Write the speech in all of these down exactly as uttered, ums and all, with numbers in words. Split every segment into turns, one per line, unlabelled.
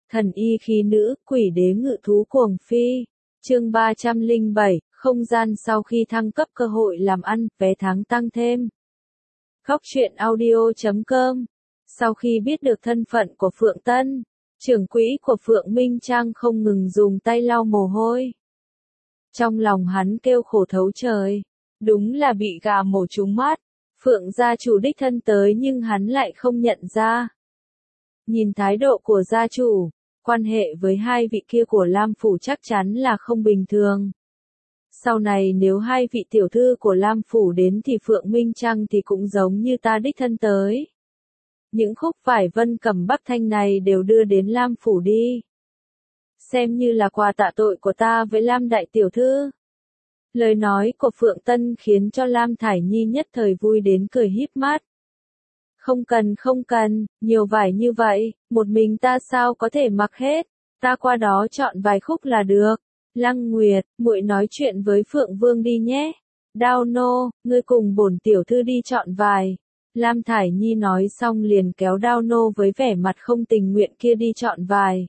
Thần y khí nữ, quỷ đế ngự thú cuồng phi. Chương ba trăm lẻ bảy, không gian sau khi thăng cấp cơ hội làm ăn, vé tháng tăng thêm. Góc truyện audio chấm com. Sau khi biết được thân phận của Phượng Tân, trưởng quỹ của Phượng Minh Trang không ngừng dùng tay lau mồ hôi. Trong lòng hắn kêu khổ thấu trời, đúng là bị gà mổ trúng mắt. Phượng gia chủ đích thân tới nhưng hắn lại không nhận ra. Nhìn thái độ của gia chủ, quan hệ với hai vị kia của Lam Phủ chắc chắn là không bình thường. Sau này nếu hai vị tiểu thư của Lam Phủ đến thì Phượng Minh Trang thì cũng giống như ta đích thân tới. Những khúc vải vân cẩm bắc thanh này đều đưa đến Lam Phủ đi. Xem như là quà tạ tội của ta với Lam đại tiểu thư. Lời nói của Phượng Tân khiến cho Lam Thải Nhi nhất thời vui đến cười híp mắt. Không cần không cần, nhiều vải như vậy, một mình ta sao có thể mặc hết, ta qua đó chọn vài khúc là được. Lăng Nguyệt, muội nói chuyện với Phượng Vương đi nhé. Đao nô, ngươi cùng bổn tiểu thư đi chọn vải. Lam Thải Nhi nói xong liền kéo Đao nô với vẻ mặt không tình nguyện kia đi chọn vải.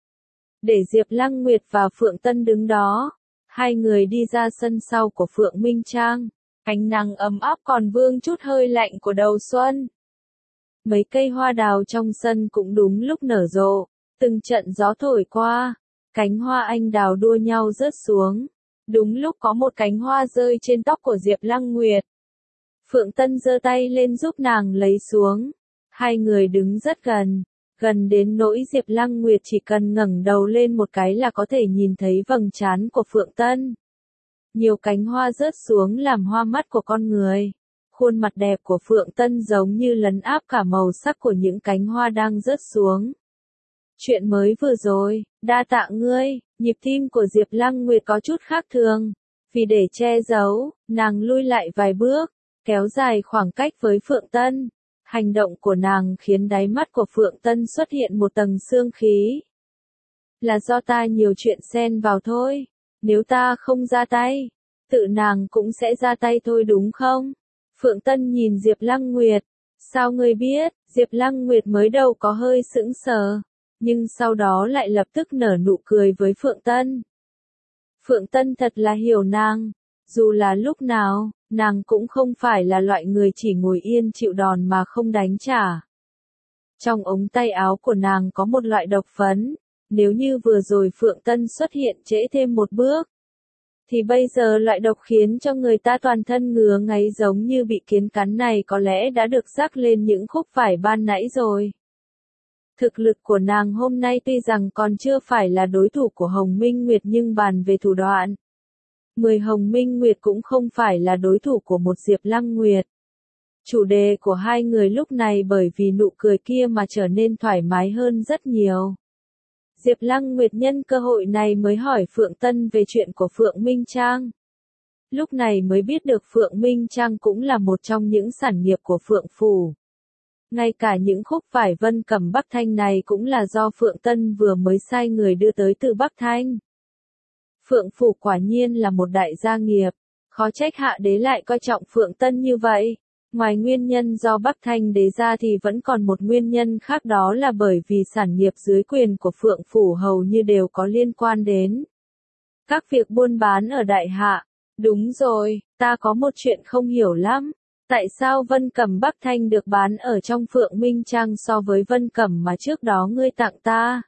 Để Diệp Lăng Nguyệt và Phượng Tân đứng đó, hai người đi ra sân sau của Phượng Minh Trang. Ánh nắng ấm áp còn vương chút hơi lạnh của đầu xuân. Mấy cây hoa đào trong sân cũng đúng lúc nở rộ, từng trận gió thổi qua, cánh hoa anh đào đua nhau rớt xuống. Đúng lúc có một cánh hoa rơi trên tóc của Diệp Lăng Nguyệt. Phượng Tân giơ tay lên giúp nàng lấy xuống. Hai người đứng rất gần, gần đến nỗi Diệp Lăng Nguyệt chỉ cần ngẩng đầu lên một cái là có thể nhìn thấy vầng trán của Phượng Tân. Nhiều cánh hoa rớt xuống làm hoa mắt của con người. Khuôn mặt đẹp của Phượng Tân giống như lấn áp cả màu sắc của những cánh hoa đang rớt xuống. Chuyện mới vừa rồi, đa tạ ngươi, nhịp tim của Diệp Lăng Nguyệt có chút khác thường. Vì để che giấu, nàng lui lại vài bước, kéo dài khoảng cách với Phượng Tân. Hành động của nàng khiến đáy mắt của Phượng Tân xuất hiện một tầng sương khí. Là do ta nhiều chuyện xen vào thôi, nếu ta không ra tay, tự nàng cũng sẽ ra tay thôi đúng không? Phượng Tân nhìn Diệp Lăng Nguyệt, sao ngươi biết? Diệp Lăng Nguyệt mới đầu có hơi sững sờ, nhưng sau đó lại lập tức nở nụ cười với Phượng Tân. Phượng Tân thật là hiểu nàng, dù là lúc nào, nàng cũng không phải là loại người chỉ ngồi yên chịu đòn mà không đánh trả. Trong ống tay áo của nàng có một loại độc phấn, nếu như vừa rồi Phượng Tân xuất hiện trễ thêm một bước, thì bây giờ loại độc khiến cho người ta toàn thân ngứa ngáy giống như bị kiến cắn này có lẽ đã được rắc lên những khúc vải ban nãy rồi. Thực lực của nàng hôm nay tuy rằng còn chưa phải là đối thủ của Hồng Minh Nguyệt nhưng bàn về thủ đoạn, mười Hồng Minh Nguyệt cũng không phải là đối thủ của một Diệp Lăng Nguyệt. Chủ đề của hai người lúc này bởi vì nụ cười kia mà trở nên thoải mái hơn rất nhiều. Diệp Lăng Nguyệt nhân cơ hội này mới hỏi Phượng Tân về chuyện của Phượng Minh Trang. Lúc này mới biết được Phượng Minh Trang cũng là một trong những sản nghiệp của Phượng Phủ. Ngay cả những khúc vải vân cẩm Bắc Thanh này cũng là do Phượng Tân vừa mới sai người đưa tới từ Bắc Thanh. Phượng Phủ quả nhiên là một đại gia nghiệp, khó trách hạ đế lại coi trọng Phượng Tân như vậy. Ngoài nguyên nhân do Bắc Thanh đế ra thì vẫn còn một nguyên nhân khác, đó là bởi vì sản nghiệp dưới quyền của Phượng Phủ hầu như đều có liên quan đến các việc buôn bán ở Đại Hạ. Đúng rồi, ta có một chuyện không hiểu lắm. Tại sao vân cẩm Bắc Thanh được bán ở trong Phượng Minh Trang so với vân cẩm mà trước đó ngươi tặng ta?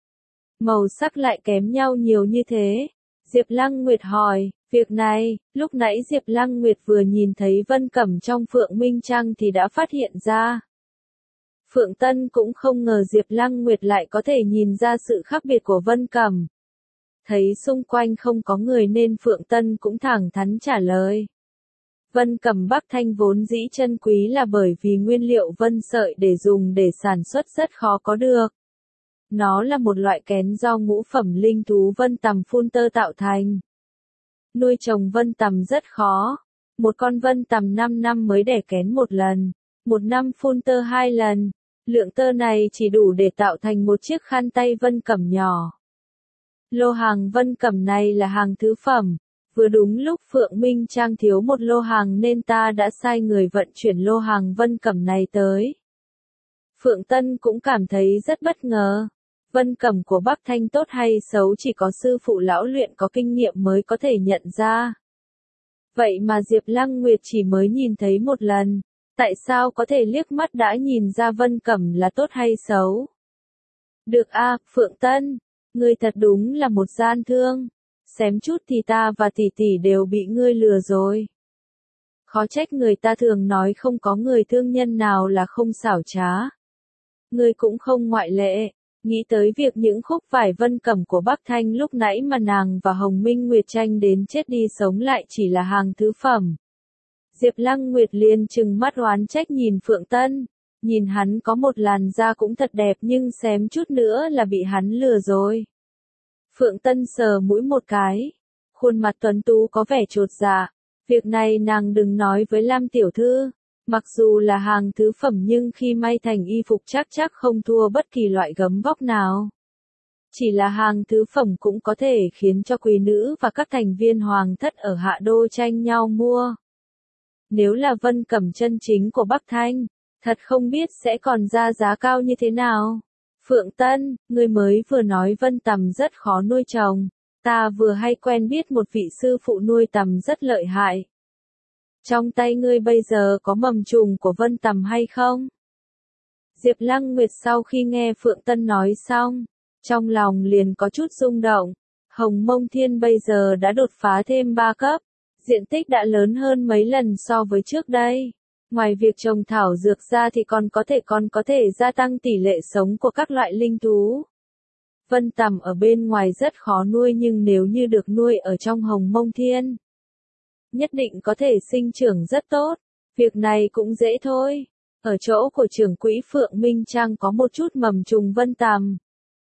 Màu sắc lại kém nhau nhiều như thế. Diệp Lăng Nguyệt hỏi, việc này, lúc nãy Diệp Lăng Nguyệt vừa nhìn thấy vân cẩm trong Phượng Minh Trang thì đã phát hiện ra. Phượng Tân cũng không ngờ Diệp Lăng Nguyệt lại có thể nhìn ra sự khác biệt của vân cẩm. Thấy xung quanh không có người nên Phượng Tân cũng thẳng thắn trả lời. Vân cẩm Bắc Thanh vốn dĩ chân quý là bởi vì nguyên liệu vân sợi để dùng để sản xuất rất khó có được. Nó là một loại kén do ngũ phẩm linh thú vân tằm phun tơ tạo thành. Nuôi trồng vân tằm rất khó. Một con vân tằm năm năm mới đẻ kén một lần, một năm phun tơ hai lần. Lượng tơ này chỉ đủ để tạo thành một chiếc khăn tay vân cẩm nhỏ. Lô hàng vân cẩm này là hàng thứ phẩm. Vừa đúng lúc Phượng Minh Trang thiếu một lô hàng nên ta đã sai người vận chuyển lô hàng vân cẩm này tới. Phượng Tân cũng cảm thấy rất bất ngờ. Vân Cẩm của Bắc Thanh tốt hay xấu chỉ có sư phụ lão luyện có kinh nghiệm mới có thể nhận ra. Vậy mà Diệp Lăng Nguyệt chỉ mới nhìn thấy một lần, tại sao có thể liếc mắt đã nhìn ra Vân Cẩm là tốt hay xấu? Được a, Phượng Tân, ngươi thật đúng là một gian thương, xém chút thì ta và tỷ tỷ đều bị ngươi lừa rồi. Khó trách người ta thường nói không có người thương nhân nào là không xảo trá. Ngươi cũng không ngoại lệ. Nghĩ tới việc những khúc vải Vân Cẩm của Bắc Thanh lúc nãy mà nàng và Hồng Minh Nguyệt tranh đến chết đi sống lại chỉ là hàng thứ phẩm. Diệp Lăng Nguyệt liền trừng mắt oán trách nhìn Phượng Tân, nhìn hắn có một làn da cũng thật đẹp nhưng xém chút nữa là bị hắn lừa rồi. Phượng Tân sờ mũi một cái, khuôn mặt tuấn tú có vẻ chột dạ, việc này nàng đừng nói với Lam tiểu thư. Mặc dù là hàng thứ phẩm nhưng khi may thành y phục chắc chắc không thua bất kỳ loại gấm vóc nào. Chỉ là hàng thứ phẩm cũng có thể khiến cho quý nữ và các thành viên hoàng thất ở hạ đô tranh nhau mua. Nếu là Vân Cẩm chân chính của Bắc Thanh, thật không biết sẽ còn ra giá cao như thế nào. Phượng Tân, ngươi mới vừa nói Vân Tầm rất khó nuôi trồng, ta vừa hay quen biết một vị sư phụ nuôi tầm rất lợi hại. Trong tay ngươi bây giờ có mầm trùng của Vân Tầm hay không? Diệp Lăng Nguyệt sau khi nghe Phượng Tân nói xong, trong lòng liền có chút rung động. Hồng Mông Thiên bây giờ đã đột phá thêm ba cấp, diện tích đã lớn hơn mấy lần so với trước đây. Ngoài việc trồng thảo dược ra thì còn có thể còn có thể gia tăng tỷ lệ sống của các loại linh thú. Vân Tầm ở bên ngoài rất khó nuôi nhưng nếu như được nuôi ở trong Hồng Mông Thiên, nhất định có thể sinh trưởng rất tốt. Việc này cũng dễ thôi. Ở chỗ của trưởng quỹ Phượng Minh Trang có một chút mầm trùng Vân Tầm.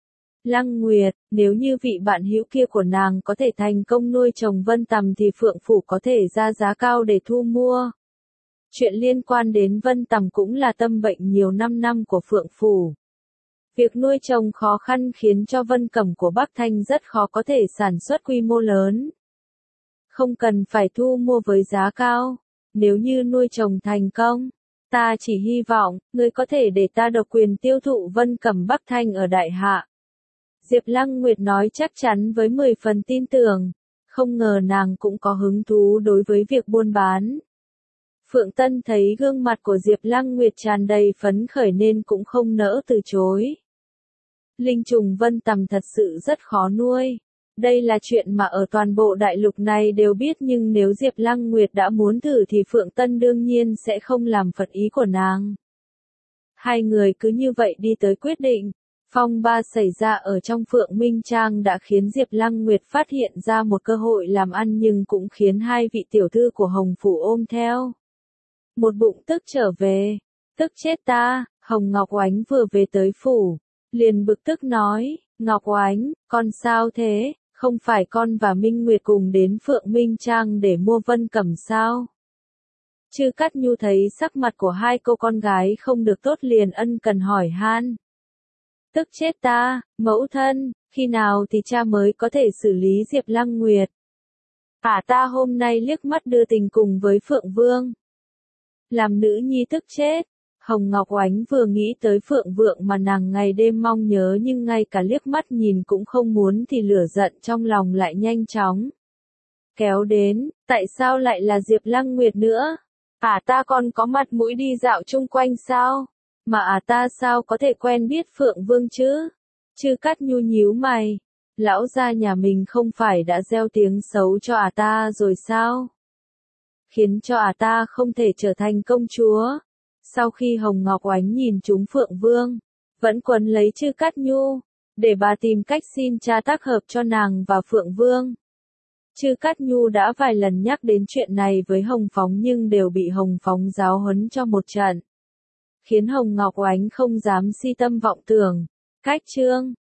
Lăng Nguyệt, nếu như vị bạn hữu kia của nàng có thể thành công nuôi trồng Vân Tầm thì Phượng Phủ có thể ra giá cao để thu mua. Chuyện liên quan đến Vân Tầm cũng là tâm bệnh nhiều năm năm của Phượng Phủ. Việc nuôi trồng khó khăn khiến cho Vân Cẩm của Bắc Thanh rất khó có thể sản xuất quy mô lớn. Không cần phải thu mua với giá cao. Nếu như nuôi trồng thành công, ta chỉ hy vọng, ngươi có thể để ta độc quyền tiêu thụ Vân Cẩm Bắc Thanh ở Đại Hạ. Diệp Lăng Nguyệt nói chắc chắn với mười phần tin tưởng, không ngờ nàng cũng có hứng thú đối với việc buôn bán. Phượng Tân thấy gương mặt của Diệp Lăng Nguyệt tràn đầy phấn khởi nên cũng không nỡ từ chối. Linh trùng Vân Tầm thật sự rất khó nuôi. Đây là chuyện mà ở toàn bộ đại lục này đều biết nhưng nếu Diệp Lăng Nguyệt đã muốn thử thì Phượng Tân đương nhiên sẽ không làm phật ý của nàng. Hai người cứ như vậy đi tới quyết định. Phong ba xảy ra ở trong Phượng Minh Trang đã khiến Diệp Lăng Nguyệt phát hiện ra một cơ hội làm ăn nhưng cũng khiến hai vị tiểu thư của Hồng Phủ ôm theo. Một bụng tức trở về. Tức chết ta, Hồng Ngọc Oánh vừa về tới phủ. Liền bực tức nói, Ngọc Oánh, con sao thế? Không phải con và Minh Nguyệt cùng đến Phượng Minh Trang để mua Vân Cẩm sao? Chư Cát Nhu thấy sắc mặt của hai cô con gái không được tốt liền ân cần hỏi han. Tức chết ta, mẫu thân, khi nào thì cha mới có thể xử lý Diệp Lăng Nguyệt? À ta hôm nay liếc mắt đưa tình cùng với Phượng Vương. Làm nữ nhi tức chết. Hồng Ngọc Oánh vừa nghĩ tới Phượng Vượng mà nàng ngày đêm mong nhớ nhưng ngay cả liếc mắt nhìn cũng không muốn thì lửa giận trong lòng lại nhanh chóng kéo đến, tại sao lại là Diệp Lăng Nguyệt nữa? À ta còn có mặt mũi đi dạo chung quanh sao? Mà à ta sao có thể quen biết Phượng Vương chứ? Chư Cát Nhu nhíu mày, lão gia nhà mình không phải đã gieo tiếng xấu cho à ta rồi sao? Khiến cho à ta không thể trở thành công chúa. Sau khi Hồng Ngọc Oánh nhìn trúng Phượng Vương, vẫn quấn lấy Chư Cát Nhu, để bà tìm cách xin cha tác hợp cho nàng và Phượng Vương. Chư Cát Nhu đã vài lần nhắc đến chuyện này với Hồng Phóng nhưng đều bị Hồng Phóng giáo huấn cho một trận. Khiến Hồng Ngọc Oánh không dám si tâm vọng tưởng. Cách chương